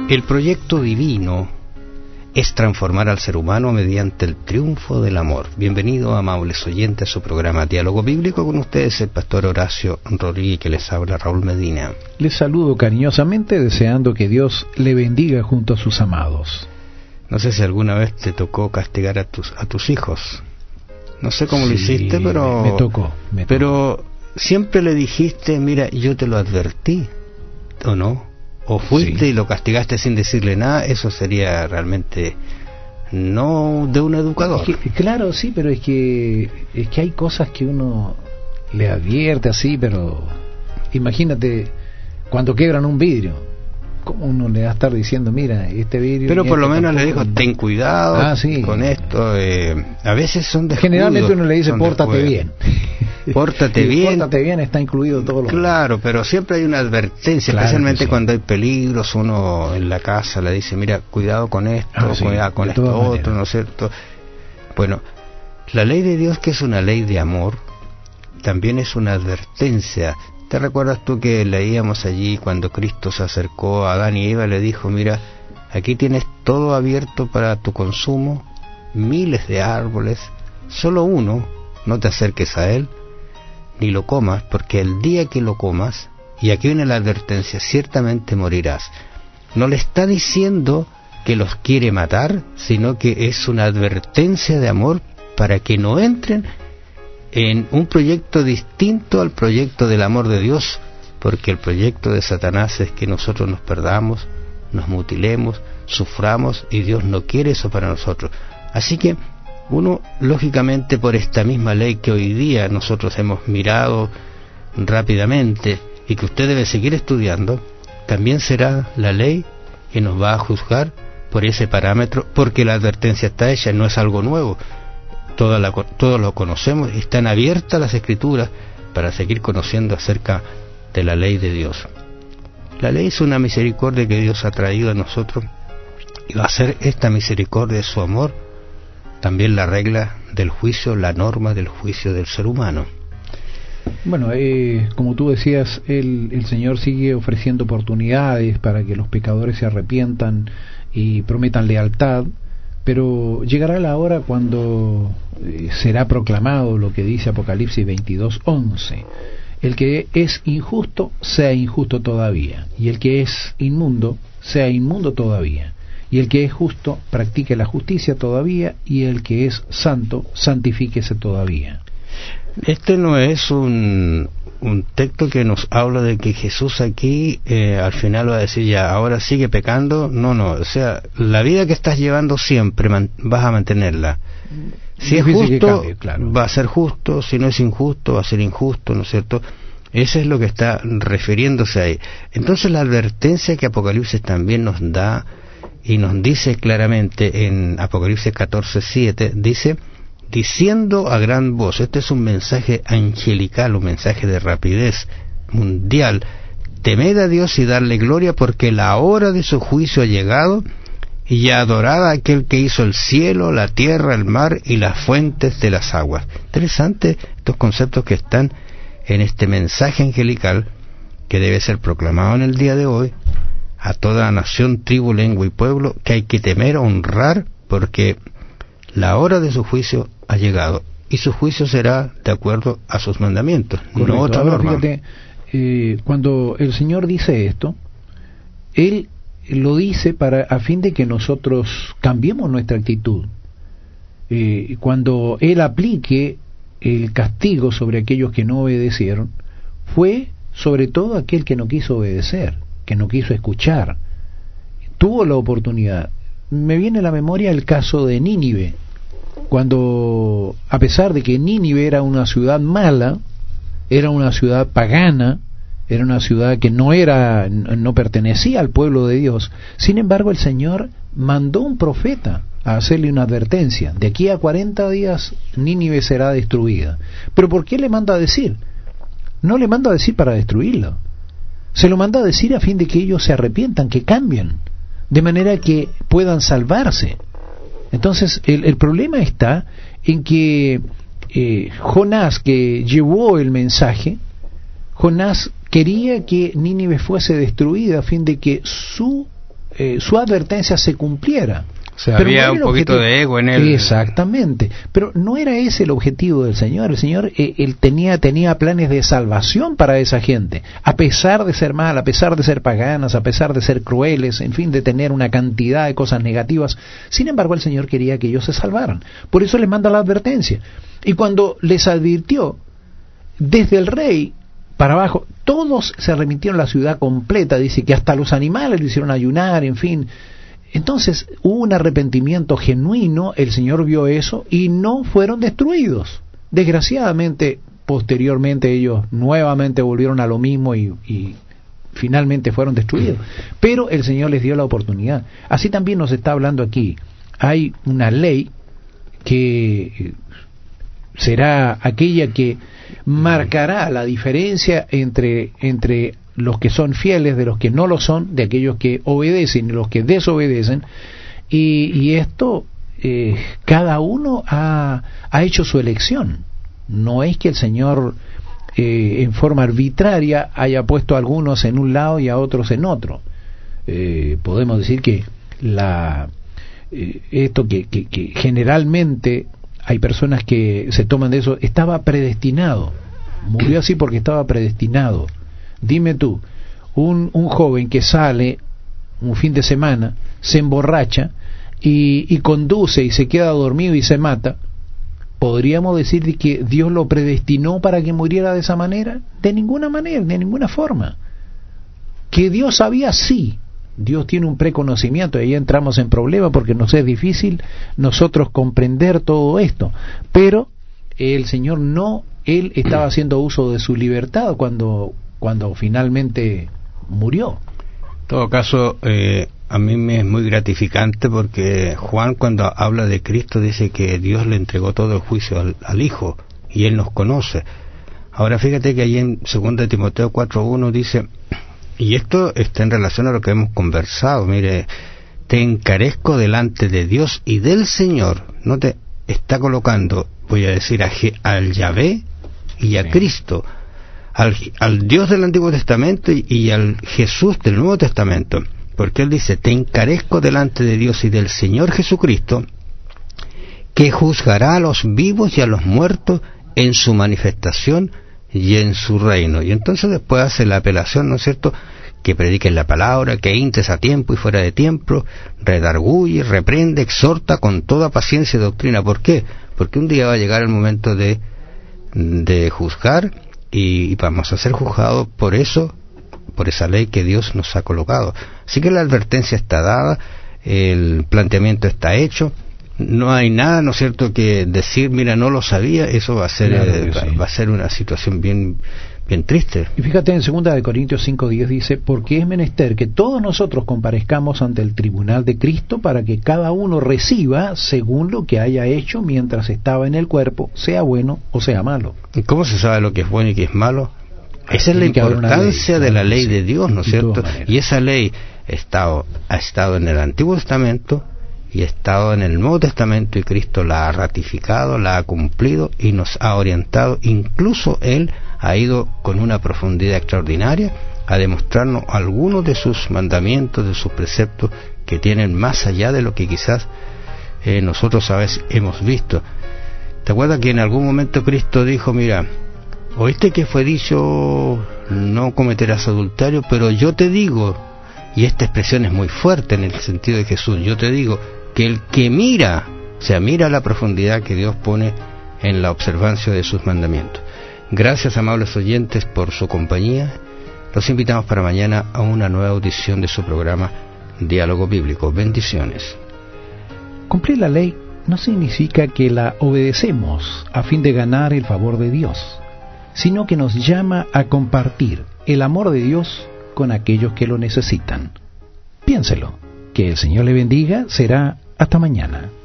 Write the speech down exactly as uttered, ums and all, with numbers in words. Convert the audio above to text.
El proyecto divino es transformar al ser humano mediante el triunfo del amor. Bienvenido, amables oyentes, a su programa Diálogo Bíblico. Con ustedes el pastor Horacio Rodríguez, que les habla Raúl Medina. Les saludo cariñosamente, deseando que Dios le bendiga junto a sus amados. No sé si alguna vez te tocó castigar a tus a tus hijos. No sé cómo sí, lo hiciste, pero... Me, me tocó. Me pero tocó. Siempre le dijiste, mira, yo te lo advertí, ¿o no? O fuiste sí. y lo castigaste sin decirle nada. Eso sería realmente no de un educador. Es que, claro, sí, pero es que es que hay cosas que uno le advierte así, pero imagínate cuando quebran un vidrio, ¿cómo uno le va a estar diciendo, mira, este vidrio? Pero por este lo menos le dijo, no... ten cuidado ah, sí. con esto. Eh, a veces son descuidos. Generalmente uno le dice, pórtate bien. Pórtate bien. Pórtate bien está incluido todo lo Claro, pero siempre hay una advertencia, claro, especialmente sí. cuando hay peligros. Uno en la casa le dice, mira, cuidado con esto, ah, sí, cuidado con esto otro, maneras. ¿No es cierto? Bueno, la ley de Dios, que es una ley de amor, también es una advertencia. ¿Te recuerdas tú que leíamos allí cuando Cristo se acercó a Adán y Eva y le dijo, mira, aquí tienes todo abierto para tu consumo, miles de árboles, solo uno, no te acerques a él, ni lo comas, porque el día que lo comas, y aquí viene la advertencia, ciertamente morirás. No le está diciendo que los quiere matar, sino que es una advertencia de amor para que no entren en un proyecto distinto al proyecto del amor de Dios, porque el proyecto de Satanás es que nosotros nos perdamos, nos mutilemos, suframos, y Dios no quiere eso para nosotros. Así que uno, lógicamente, por esta misma ley que hoy día nosotros hemos mirado rápidamente y que usted debe seguir estudiando, también será la ley que nos va a juzgar por ese parámetro, porque la advertencia está hecha, no es algo nuevo. Toda la, todos lo conocemos, están abiertas las escrituras para seguir conociendo acerca de la ley de Dios. La ley es una misericordia que Dios ha traído a nosotros, y va a ser esta misericordia de su amor también la regla del juicio, la norma del juicio del ser humano. Bueno, eh, como tú decías, el, el Señor sigue ofreciendo oportunidades para que los pecadores se arrepientan y prometan lealtad, pero llegará la hora cuando eh, será proclamado lo que dice Apocalipsis veintidós once: el que es injusto sea injusto todavía, y el que es inmundo sea inmundo todavía, y el que es justo practique la justicia todavía, y el que es santo santifíquese todavía. Este no es un, un texto que nos habla de que Jesús aquí eh, al final va a decir, ya, ahora sigue pecando. No, no, o sea, la vida que estás llevando siempre man, vas a mantenerla. Si es justo, cambie, claro. va a ser justo; si no es injusto, va a ser injusto, ¿no es cierto? Eso es lo que está refiriéndose ahí. Entonces la advertencia que Apocalipsis también nos da, y nos dice claramente en Apocalipsis catorce siete, dice, diciendo a gran voz, este es un mensaje angelical, un mensaje de rapidez mundial: temed a Dios y darle gloria, porque la hora de su juicio ha llegado, y adorad a aquel que hizo el cielo, la tierra, el mar y las fuentes de las aguas. Interesante estos conceptos que están en este mensaje angelical que debe ser proclamado en el día de hoy a toda nación, tribu, lengua y pueblo, que hay que temer, honrar, porque la hora de su juicio ha llegado, y su juicio será de acuerdo a sus mandamientos. Correcto. No otra Ahora, norma. Fíjate, eh, cuando el Señor dice esto, Él lo dice para a fin de que nosotros cambiemos nuestra actitud. Eh, cuando Él aplique el castigo sobre aquellos que no obedecieron, fue sobre todo aquel que no quiso obedecer, que no quiso escuchar. Tuvo la oportunidad. Me viene a la memoria el caso de Nínive, cuando, a pesar de que Nínive era una ciudad mala, era una ciudad pagana, era una ciudad que no era, no pertenecía al pueblo de Dios, sin embargo el Señor mandó un profeta a hacerle una advertencia: de aquí a cuarenta días Nínive será destruida. ¿Pero por qué le manda a decir? No le manda a decir para destruirla, se lo manda a decir a fin de que ellos se arrepientan, que cambien, de manera que puedan salvarse. Entonces el, el problema está en que eh, Jonás, que llevó el mensaje, Jonás quería que Nínive fuese destruida a fin de que su eh, su advertencia se cumpliera. O sea, pero había no un poquito objetivo. de ego en él. Exactamente, pero no era ese el objetivo del Señor. El Señor eh, él tenía tenía planes de salvación para esa gente, a pesar de ser mal, a pesar de ser paganas, a pesar de ser crueles, en fin, de tener una cantidad de cosas negativas. Sin embargo, el Señor quería que ellos se salvaran. Por eso les manda la advertencia. Y cuando les advirtió, desde el rey para abajo, todos se remitieron a la ciudad completa. Dice que hasta los animales le hicieron ayunar, en fin. Entonces hubo un arrepentimiento genuino, el Señor vio eso y no fueron destruidos. Desgraciadamente, posteriormente ellos nuevamente volvieron a lo mismo y, y finalmente fueron destruidos. Pero el Señor les dio la oportunidad. Así también nos está hablando aquí. Hay una ley que será aquella que marcará la diferencia entre, entre los que son fieles de los que no lo son, de aquellos que obedecen y los que desobedecen, y, y esto eh, cada uno ha, ha hecho su elección. No es que el Señor eh, en forma arbitraria haya puesto a algunos en un lado y a otros en otro. Eh, podemos decir que la eh, esto que, que, que generalmente hay personas que se toman de eso, estaba predestinado, murió así porque estaba predestinado. Dime tú, un, un joven que sale un fin de semana, se emborracha y, y conduce y se queda dormido y se mata, ¿podríamos decir que Dios lo predestinó para que muriera de esa manera? De ninguna manera, de ninguna forma. Que Dios sabía, sí. Dios tiene un preconocimiento, y ahí entramos en problemas porque nos es difícil nosotros comprender todo esto, pero el Señor no, Él estaba haciendo uso de su libertad cuando, cuando finalmente murió. En todo caso, eh, a mí me es muy gratificante porque Juan, cuando habla de Cristo, dice que Dios le entregó todo el juicio al, al Hijo y Él nos conoce. Ahora fíjate que ahí en segunda de Timoteo cuatro uno dice, y esto está en relación a lo que hemos conversado, mire, te encarezco delante de Dios y del Señor. No te está colocando, voy a decir, a, al Yahvé y a sí. Cristo, al, al Dios del Antiguo Testamento y, y al Jesús del Nuevo Testamento, porque Él dice, te encarezco delante de Dios y del Señor Jesucristo, que juzgará a los vivos y a los muertos en su manifestación y en su reino. Y entonces después hace la apelación, ¿no es cierto?, que prediquen la palabra, que intes a tiempo y fuera de tiempo, redarguye, reprende, exhorta con toda paciencia y doctrina. ¿Por qué? Porque un día va a llegar el momento de, de juzgar y, y vamos a ser juzgados por eso, por esa ley que Dios nos ha colocado. Así que la advertencia está dada, el planteamiento está hecho. No hay nada, ¿no es cierto?, que decir, mira, no lo sabía, eso va a ser claro eh, va, sí. va a ser una situación bien bien triste. Y fíjate en segunda de Corintios cinco diez dice, porque es menester que todos nosotros comparezcamos ante el tribunal de Cristo para que cada uno reciba según lo que haya hecho mientras estaba en el cuerpo, sea bueno o sea malo. ¿Y cómo se sabe lo que es bueno y qué es malo? Esa es la importancia ley, de la ley sí, de Dios, ¿no es cierto? Y esa ley estado, ha estado en el Antiguo Testamento y ha estado en el Nuevo Testamento, y Cristo la ha ratificado, la ha cumplido y nos ha orientado. Incluso Él ha ido con una profundidad extraordinaria a demostrarnos algunos de sus mandamientos, de sus preceptos, que tienen más allá de lo que quizás eh, nosotros a veces hemos visto. ¿Te acuerdas que en algún momento Cristo dijo, mira, oíste que fue dicho, no cometerás adulterio, pero yo te digo, y esta expresión es muy fuerte en el sentido de Jesús, yo te digo, que el que mira, o sea, mira la profundidad que Dios pone en la observancia de sus mandamientos. Gracias, amables oyentes, por su compañía. Los invitamos para mañana a una nueva audición de su programa Diálogo Bíblico. Bendiciones. Cumplir la ley no significa que la obedecemos a fin de ganar el favor de Dios, sino que nos llama a compartir el amor de Dios con aquellos que lo necesitan. Piénselo. Que el Señor le bendiga. Será hasta mañana.